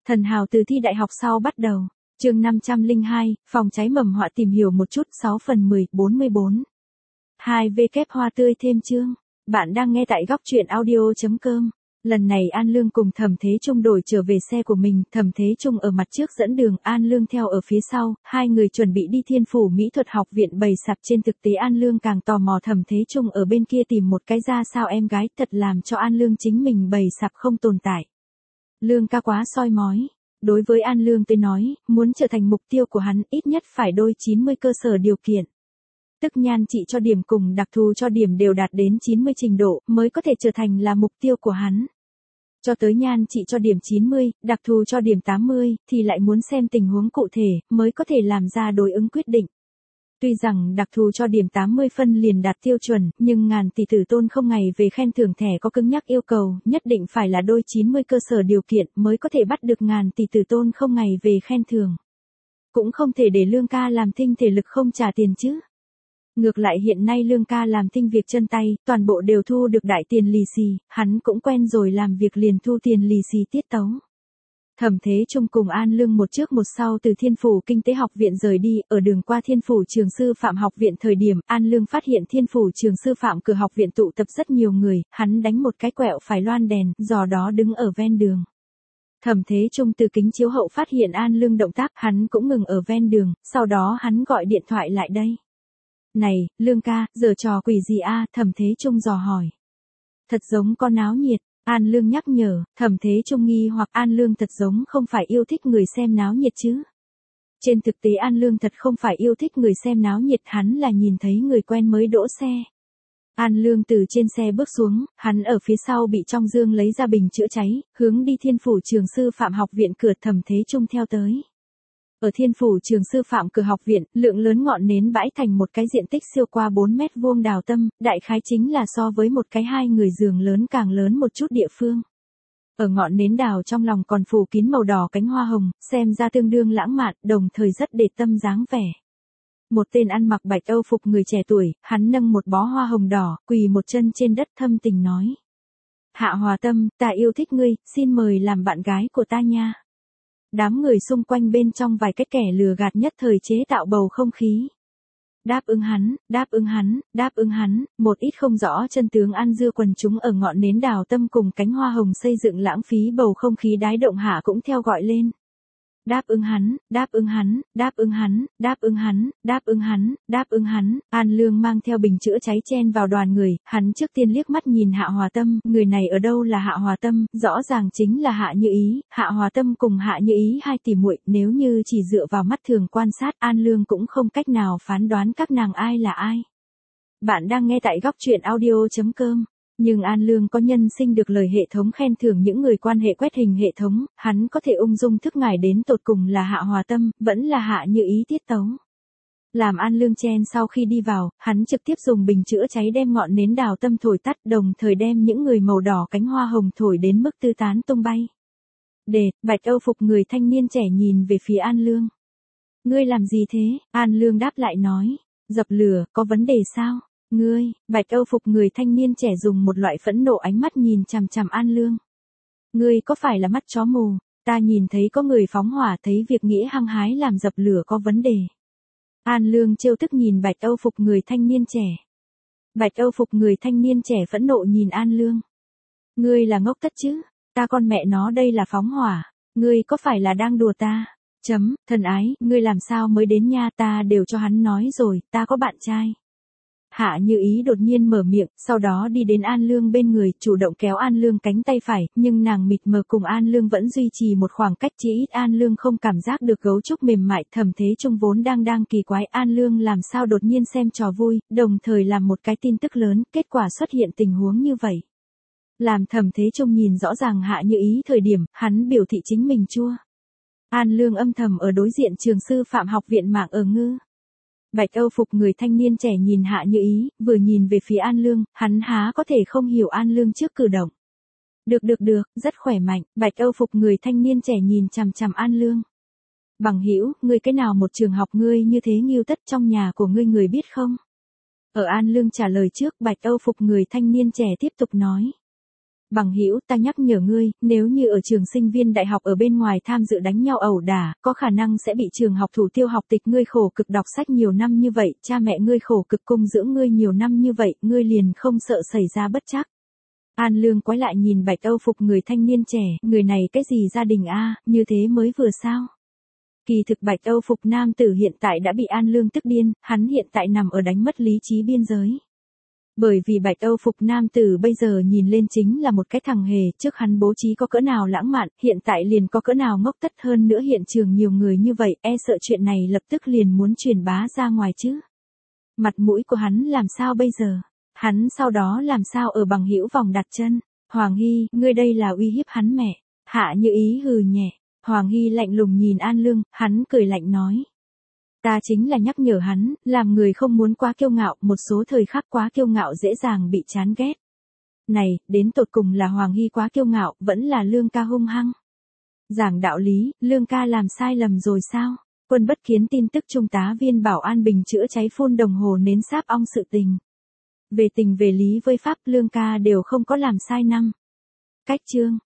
Thần hào từ thi đại học sau bắt đầu. Chương 502, phòng cháy mầm họa tìm hiểu một chút 6 phần 10, 44. 2V kép hoa tươi thêm chương. Bạn đang nghe tại góc truyện audio.com. Lần này An Lương cùng Thẩm Thế Trung đổi trở về xe của mình, Thẩm Thế Trung ở mặt trước dẫn đường, An Lương theo ở phía sau, hai người chuẩn bị đi Thiên Phủ Mỹ Thuật Học viện bày sạp. Trên thực tế An Lương càng tò mò Thẩm Thế Trung ở bên kia tìm một cái ra sao em gái, thật làm cho An Lương chính mình bày sạp không tồn tại. Lương ca quá soi mói. Đối với An Lương tới nói, muốn trở thành mục tiêu của hắn ít nhất phải đôi 90 cơ sở điều kiện. Tức nhan trị cho điểm cùng đặc thù cho điểm đều đạt đến 90 trình độ mới có thể trở thành là mục tiêu của hắn. Cho tới nhan trị cho điểm 90, đặc thù cho điểm 80, thì lại muốn xem tình huống cụ thể mới có thể làm ra đối ứng quyết định. Tuy rằng đặc thù cho điểm 80 phân liền đạt tiêu chuẩn, nhưng ngàn tỷ tử tôn không ngày về khen thưởng thẻ có cứng nhắc yêu cầu, nhất định phải là đôi 90 cơ sở điều kiện mới có thể bắt được ngàn tỷ tử tôn không ngày về khen thưởng. Cũng không thể để Lương ca làm thinh thể lực không trả tiền chứ. Ngược lại hiện nay Lương ca làm thinh việc chân tay, toàn bộ đều thu được đại tiền lì xì, hắn cũng quen rồi làm việc liền thu tiền lì xì tiết tấu. Thẩm Thế Trung cùng An Lương một trước một sau từ Thiên Phủ Kinh tế học viện rời đi, ở đường qua Thiên Phủ Trường Sư Phạm học viện thời điểm, An Lương phát hiện Thiên Phủ Trường Sư Phạm cửa học viện tụ tập rất nhiều người, hắn đánh một cái quẹo phải loan đèn, dò đó đứng ở ven đường. Thẩm Thế Trung từ kính chiếu hậu phát hiện An Lương động tác, hắn cũng ngừng ở ven đường, sau đó hắn gọi điện thoại lại đây. Này, Lương ca, giở trò quỷ gì a? Thẩm Thế Trung dò hỏi. Thật giống con náo nhiệt. An Lương nhắc nhở, Thẩm Thế Trung nghi hoặc An Lương thật giống không phải yêu thích người xem náo nhiệt chứ. Trên thực tế An Lương thật không phải yêu thích người xem náo nhiệt, hắn là nhìn thấy người quen mới đỗ xe. An Lương từ trên xe bước xuống, hắn ở phía sau bị trong dương lấy ra bình chữa cháy, hướng đi Thiên Phủ Trường Sư Phạm học viện cửa. Thẩm Thế Trung theo tới. Ở Thiên Phủ Trường Sư Phạm cửa học viện, lượng lớn ngọn nến bãi thành một cái diện tích siêu qua 4 mét vuông đào tâm, đại khái chính là so với một cái hai người giường lớn càng lớn một chút địa phương. Ở ngọn nến đào trong lòng còn phủ kín màu đỏ cánh hoa hồng, xem ra tương đương lãng mạn, đồng thời rất để tâm dáng vẻ. Một tên ăn mặc bạch âu phục người trẻ tuổi, hắn nâng một bó hoa hồng đỏ, quỳ một chân trên đất thâm tình nói. Hạ Hòa Tâm, ta yêu thích ngươi, xin mời làm bạn gái của ta nha. Đám người xung quanh bên trong vài cái kẻ lừa gạt nhất thời chế tạo bầu không khí. Đáp ứng hắn, đáp ứng hắn, đáp ứng hắn, một ít không rõ chân tướng ăn dưa quần chúng ở ngọn nến đào tâm cùng cánh hoa hồng xây dựng lãng phí bầu không khí đái động hạ cũng theo gọi lên. Đáp ứng hắn, đáp ứng hắn, đáp ứng hắn, đáp ứng hắn, đáp ứng hắn, đáp ứng hắn. An Lương mang theo bình chữa cháy chen vào đoàn người, hắn trước tiên liếc mắt nhìn Hạ Hòa Tâm, người này ở đâu là Hạ Hòa Tâm, rõ ràng chính là Hạ Như Ý. Hạ Hòa Tâm cùng Hạ Như Ý hai tỷ muội, nếu như chỉ dựa vào mắt thường quan sát, An Lương cũng không cách nào phán đoán các nàng ai là ai. Bạn đang nghe tại góc truyện audio.com. Nhưng An Lương có nhân sinh được lời hệ thống khen thưởng những người quan hệ quét hình hệ thống, hắn có thể ung dung thức ngài đến tột cùng là Hạ Hòa Tâm, vẫn là Hạ Như Ý tiết tấu. Làm An Lương chen sau khi đi vào, hắn trực tiếp dùng bình chữa cháy đem ngọn nến đào tâm thổi tắt, đồng thời đem những người màu đỏ cánh hoa hồng thổi đến mức tứ tán tung bay. Bạch âu phục người thanh niên trẻ nhìn về phía An Lương. Ngươi làm gì thế? An Lương đáp lại nói. Dập lửa, có vấn đề sao? Ngươi, bạch âu phục người thanh niên trẻ dùng một loại phẫn nộ ánh mắt nhìn chằm chằm An Lương. Ngươi có phải là mắt chó mù? Ta nhìn thấy có người phóng hỏa, thấy việc nghĩa hăng hái làm dập lửa có vấn đề. An Lương trêu tức nhìn bạch âu phục người thanh niên trẻ. Bạch âu phục người thanh niên trẻ phẫn nộ nhìn An Lương. Ngươi là ngốc tất chứ? Ta con mẹ nó đây là phóng hỏa. Ngươi có phải là đang đùa ta? Thân ái, ngươi làm sao mới đến nha, ta đều cho hắn nói rồi, ta có bạn trai. Hạ Như Ý đột nhiên mở miệng, sau đó đi đến An Lương bên người, chủ động kéo An Lương cánh tay phải, nhưng nàng mịt mờ cùng An Lương vẫn duy trì một khoảng cách, chỉ ít An Lương không cảm giác được gấu trúc mềm mại. Thẩm Thế Trung vốn đang kỳ quái An Lương làm sao đột nhiên xem trò vui, đồng thời làm một cái tin tức lớn, kết quả xuất hiện tình huống như vậy. Làm Thẩm Thế Trung nhìn rõ ràng Hạ Như Ý thời điểm, hắn biểu thị chính mình chua. An Lương âm thầm ở đối diện Trường Sư Phạm học viện mạng ở ngư. Bạch âu phục người thanh niên trẻ nhìn Hạ Như Ý, vừa nhìn về phía An Lương, hắn há có thể không hiểu An Lương trước cử động. Được, rất khỏe mạnh. Bạch âu phục người thanh niên trẻ nhìn chằm chằm An Lương. Bằng hữu, ngươi cái nào một trường học ngươi như thế nghiêu tất trong nhà của ngươi người biết không? Ở An Lương trả lời trước, bạch âu phục người thanh niên trẻ tiếp tục nói. Bằng hữu, ta nhắc nhở ngươi, nếu như ở trường sinh viên đại học ở bên ngoài tham dự đánh nhau ẩu đả, có khả năng sẽ bị trường học thủ tiêu học tịch. Ngươi khổ cực đọc sách nhiều năm như vậy, cha mẹ ngươi khổ cực cung dưỡng ngươi nhiều năm như vậy, ngươi liền không sợ xảy ra bất trắc. An Lương quay lại nhìn Bạch Âu Phục người thanh niên trẻ, người này cái gì gia đình a, như thế mới vừa sao? Kỳ thực Bạch Âu Phục nam tử hiện tại đã bị An Lương tức điên, hắn hiện tại nằm ở đánh mất lý trí biên giới. Bởi vì Bạch Âu Phục nam tử bây giờ nhìn lên chính là một cái thằng hề, trước hắn bố trí có cỡ nào lãng mạn, hiện tại liền có cỡ nào ngốc tất, hơn nữa hiện trường nhiều người như vậy, e sợ chuyện này lập tức liền muốn truyền bá ra ngoài chứ. Mặt mũi của hắn làm sao bây giờ? Hắn sau đó làm sao ở bằng hữu vòng đặt chân? Hoàng Hy, ngươi đây là uy hiếp hắn mẹ. Hạ Như Ý hừ nhẹ. Hoàng Hy lạnh lùng nhìn An Lương, hắn cười lạnh nói. Ta chính là nhắc nhở hắn, làm người không muốn quá kiêu ngạo, một số thời khắc quá kiêu ngạo dễ dàng bị chán ghét. Này, đến tột cùng là Hoàng Hy quá kiêu ngạo, vẫn là Lương ca hung hăng. Giảng đạo lý, Lương ca làm sai lầm rồi sao? Quân Bất Kiến tin tức trung tá viên bảo an bình chữa cháy phun đồng hồ nến sáp ong sự tình. Về tình về lý với pháp Lương ca đều không có làm sai năm. Cách chương.